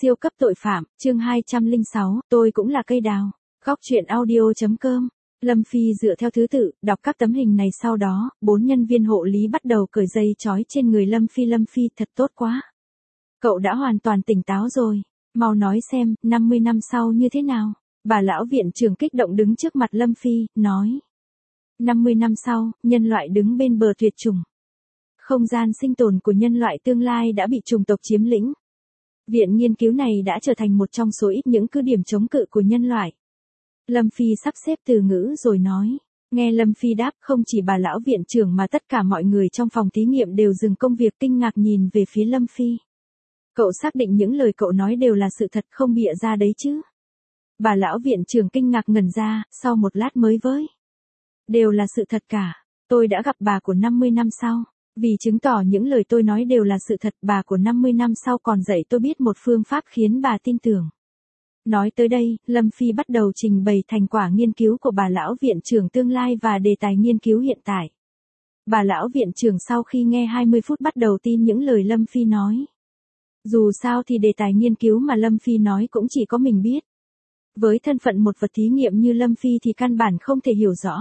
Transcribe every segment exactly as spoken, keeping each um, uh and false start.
Siêu cấp tội phạm, chương hai trăm lẻ sáu, tôi cũng là cây đào. Góc truyện audio.com. Lâm Phi dựa theo thứ tự, đọc các tấm hình này sau đó, bốn nhân viên hộ lý bắt đầu cởi dây trói trên người Lâm Phi. Lâm Phi thật tốt quá. Cậu đã hoàn toàn tỉnh táo rồi. Mau nói xem, năm mươi năm sau như thế nào? Bà lão viện trưởng kích động đứng trước mặt Lâm Phi, nói. năm mươi năm sau, nhân loại đứng bên bờ tuyệt chủng. Không gian sinh tồn của nhân loại tương lai đã bị chủng tộc chiếm lĩnh. Viện nghiên cứu này đã trở thành một trong số ít những cứ điểm chống cự của nhân loại. Lâm Phi sắp xếp từ ngữ rồi nói. Nghe Lâm Phi đáp, không chỉ bà lão viện trưởng mà tất cả mọi người trong phòng thí nghiệm đều dừng công việc kinh ngạc nhìn về phía Lâm Phi. Cậu xác định những lời cậu nói đều là sự thật, không bịa ra đấy chứ? Bà lão viện trưởng kinh ngạc ngẩn ra, sau một lát mới với. Đều là sự thật cả. Tôi đã gặp bà của năm mươi năm sau. Vì chứng tỏ những lời tôi nói đều là sự thật, bà của năm mươi năm sau còn dạy tôi biết một phương pháp khiến bà tin tưởng. Nói tới đây, Lâm Phi bắt đầu trình bày thành quả nghiên cứu của bà lão viện trưởng tương lai và đề tài nghiên cứu hiện tại. Bà lão viện trưởng sau khi nghe hai mươi phút bắt đầu tin những lời Lâm Phi nói. Dù sao thì đề tài nghiên cứu mà Lâm Phi nói cũng chỉ có mình biết. Với thân phận một vật thí nghiệm như Lâm Phi thì căn bản không thể hiểu rõ.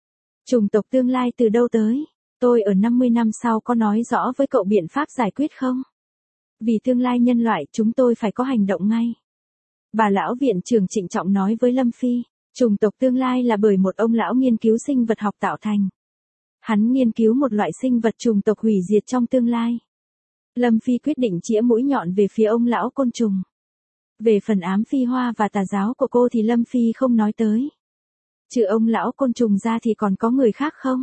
Chủng tộc tương lai từ đâu tới? Tôi ở năm mươi năm sau có nói rõ với cậu biện pháp giải quyết không? Vì tương lai nhân loại chúng tôi phải có hành động ngay. Bà lão viện trưởng trịnh trọng nói với Lâm Phi, chủng tộc tương lai là bởi một ông lão nghiên cứu sinh vật học tạo thành. Hắn nghiên cứu một loại sinh vật chủng tộc hủy diệt trong tương lai. Lâm Phi quyết định chĩa mũi nhọn về phía ông lão côn trùng. Về phần ám phi hoa và tà giáo của cô thì Lâm Phi không nói tới. Trừ ông lão côn trùng ra thì còn có người khác không?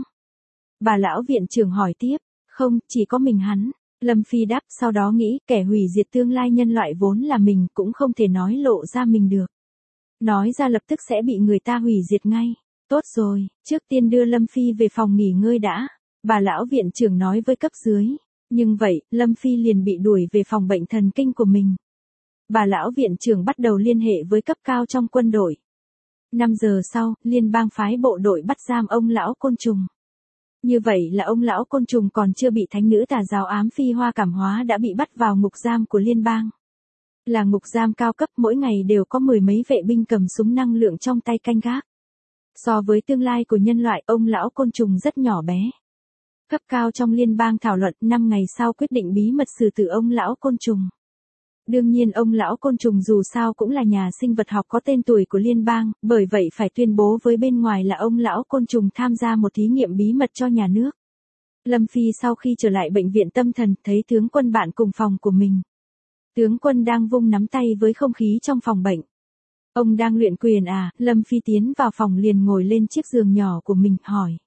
Bà lão viện trưởng hỏi tiếp, không, chỉ có mình hắn. Lâm Phi đáp, sau đó nghĩ, kẻ hủy diệt tương lai nhân loại vốn là mình, cũng không thể nói lộ ra mình được. Nói ra lập tức sẽ bị người ta hủy diệt ngay. Tốt rồi, trước tiên đưa Lâm Phi về phòng nghỉ ngơi đã. Bà lão viện trưởng nói với cấp dưới. Nhưng vậy, Lâm Phi liền bị đuổi về phòng bệnh thần kinh của mình. Bà lão viện trưởng bắt đầu liên hệ với cấp cao trong quân đội. năm giờ sau, liên bang phái bộ đội bắt giam ông lão côn trùng. Như vậy là ông lão côn trùng còn chưa bị thánh nữ tà giáo ám phi hoa cảm hóa đã bị bắt vào ngục giam của liên bang. Là ngục giam cao cấp, mỗi ngày đều có mười mấy vệ binh cầm súng năng lượng trong tay canh gác. So với tương lai của nhân loại, ông lão côn trùng rất nhỏ bé. Cấp cao trong liên bang thảo luận, năm ngày sau quyết định bí mật xử tử ông lão côn trùng. Đương nhiên ông lão côn trùng dù sao cũng là nhà sinh vật học có tên tuổi của liên bang, bởi vậy phải tuyên bố với bên ngoài là ông lão côn trùng tham gia một thí nghiệm bí mật cho nhà nước. Lâm Phi sau khi trở lại bệnh viện tâm thần, thấy tướng quân bạn cùng phòng của mình. Tướng quân đang vung nắm tay với không khí trong phòng bệnh. Ông đang luyện quyền à? Lâm Phi tiến vào phòng liền ngồi lên chiếc giường nhỏ của mình, hỏi.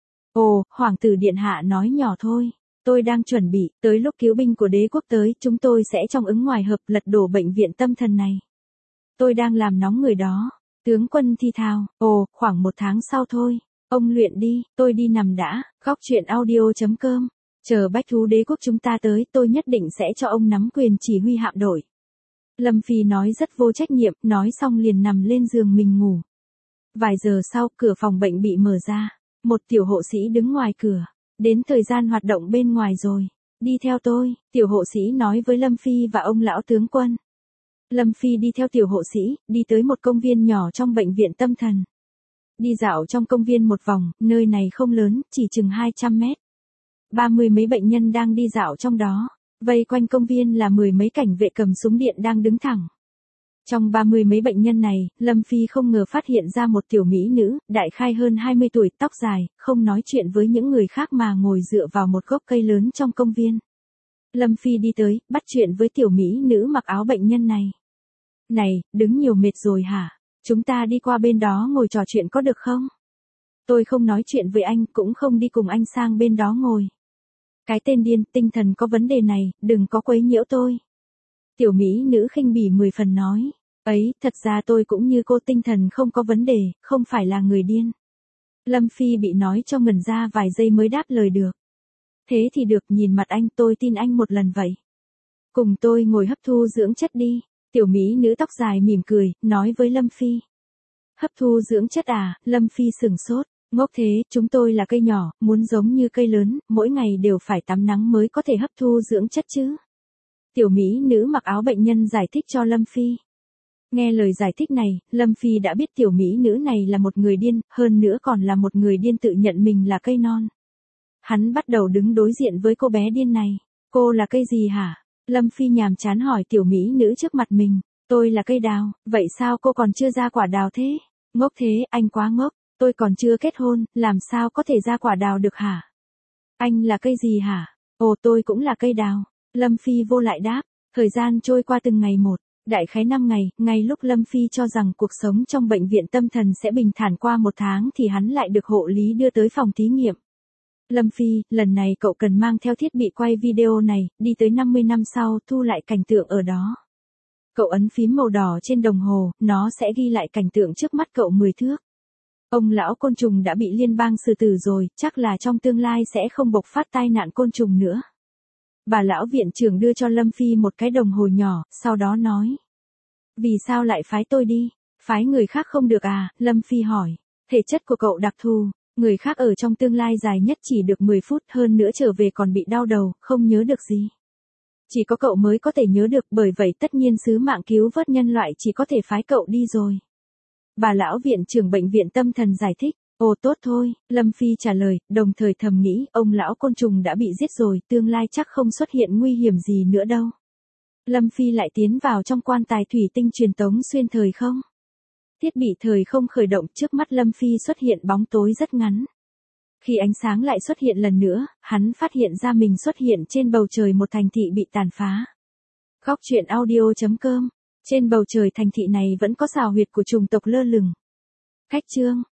Ồ, hoàng tử điện hạ nói nhỏ thôi. Tôi đang chuẩn bị, tới lúc cứu binh của đế quốc tới, chúng tôi sẽ trong ứng ngoài hợp lật đổ bệnh viện tâm thần này. Tôi đang làm nóng người đó. Tướng quân thi thào, ồ, khoảng một tháng sau thôi. Ông luyện đi, tôi đi nằm đã. Góc truyện audio.com. Chờ bách thú đế quốc chúng ta tới, tôi nhất định sẽ cho ông nắm quyền chỉ huy hạm đội. Lâm Phi nói rất vô trách nhiệm, nói xong liền nằm lên giường mình ngủ. Vài giờ sau, cửa phòng bệnh bị mở ra. Một tiểu hộ sĩ đứng ngoài cửa. Đến thời gian hoạt động bên ngoài rồi. Đi theo tôi, tiểu hộ sĩ nói với Lâm Phi và ông lão tướng quân. Lâm Phi đi theo tiểu hộ sĩ, đi tới một công viên nhỏ trong bệnh viện tâm thần. Đi dạo trong công viên một vòng, nơi này không lớn, chỉ chừng hai trăm mét. Ba mươi mấy bệnh nhân đang đi dạo trong đó. Vây quanh công viên là mười mấy cảnh vệ cầm súng điện đang đứng thẳng. Trong ba mươi mấy bệnh nhân này, Lâm Phi không ngờ phát hiện ra một tiểu mỹ nữ, đại khai hơn hai mươi tuổi, tóc dài, không nói chuyện với những người khác mà ngồi dựa vào một gốc cây lớn trong công viên. Lâm Phi đi tới, bắt chuyện với tiểu mỹ nữ mặc áo bệnh nhân này. Này, đứng nhiều mệt rồi hả? Chúng ta đi qua bên đó ngồi trò chuyện có được không? Tôi không nói chuyện với anh, cũng không đi cùng anh sang bên đó ngồi. Cái tên điên, tinh thần có vấn đề này, đừng có quấy nhiễu tôi. Tiểu mỹ nữ khinh bỉ mười phần nói, ấy, thật ra tôi cũng như cô, tinh thần không có vấn đề, không phải là người điên. Lâm Phi bị nói cho ngẩn ra vài giây mới đáp lời được. Thế thì được, nhìn mặt anh, tôi tin anh một lần vậy. Cùng tôi ngồi hấp thu dưỡng chất đi. Tiểu mỹ nữ tóc dài mỉm cười, nói với Lâm Phi. Hấp thu dưỡng chất à? Lâm Phi sửng sốt. Ngốc thế, chúng tôi là cây nhỏ, muốn giống như cây lớn, mỗi ngày đều phải tắm nắng mới có thể hấp thu dưỡng chất chứ. Tiểu mỹ nữ mặc áo bệnh nhân giải thích cho Lâm Phi. Nghe lời giải thích này, Lâm Phi đã biết tiểu mỹ nữ này là một người điên, hơn nữa còn là một người điên tự nhận mình là cây non. Hắn bắt đầu đứng đối diện với cô bé điên này. Cô là cây gì hả? Lâm Phi nhàm chán hỏi tiểu mỹ nữ trước mặt mình. Tôi là cây đào, vậy sao cô còn chưa ra quả đào thế? Ngốc thế, anh quá ngốc, tôi còn chưa kết hôn, làm sao có thể ra quả đào được hả? Anh là cây gì hả? Ồ, tôi cũng là cây đào. Lâm Phi vô lại đáp. Thời gian trôi qua từng ngày một. Đại khái năm ngày, ngay lúc Lâm Phi cho rằng cuộc sống trong bệnh viện tâm thần sẽ bình thản qua một tháng thì hắn lại được hộ lý đưa tới phòng thí nghiệm. Lâm Phi, lần này cậu cần mang theo thiết bị quay video này, đi tới năm mươi năm sau, thu lại cảnh tượng ở đó. Cậu ấn phím màu đỏ trên đồng hồ, nó sẽ ghi lại cảnh tượng trước mắt cậu mười thước. Ông lão côn trùng đã bị liên bang xử tử rồi, chắc là trong tương lai sẽ không bộc phát tai nạn côn trùng nữa. Bà lão viện trưởng đưa cho Lâm Phi một cái đồng hồ nhỏ, sau đó nói. Vì sao lại phái tôi đi? Phái người khác không được à? Lâm Phi hỏi. Thể chất của cậu đặc thù, người khác ở trong tương lai dài nhất chỉ được mười phút, hơn nữa trở về còn bị đau đầu, không nhớ được gì. Chỉ có cậu mới có thể nhớ được, bởi vậy tất nhiên sứ mạng cứu vớt nhân loại chỉ có thể phái cậu đi rồi. Bà lão viện trưởng bệnh viện tâm thần giải thích. Ồ tốt thôi, Lâm Phi trả lời, đồng thời thầm nghĩ, ông lão côn trùng đã bị giết rồi, tương lai chắc không xuất hiện nguy hiểm gì nữa đâu. Lâm Phi lại tiến vào trong quan tài thủy tinh truyền tống xuyên thời không. Thiết bị thời không khởi động, trước mắt Lâm Phi xuất hiện bóng tối rất ngắn. Khi ánh sáng lại xuất hiện lần nữa, hắn phát hiện ra mình xuất hiện trên bầu trời một thành thị bị tàn phá. Góc truyện audio chấm com. Trên bầu trời thành thị này vẫn có xào huyệt của chủng tộc lơ lửng. Khách chương.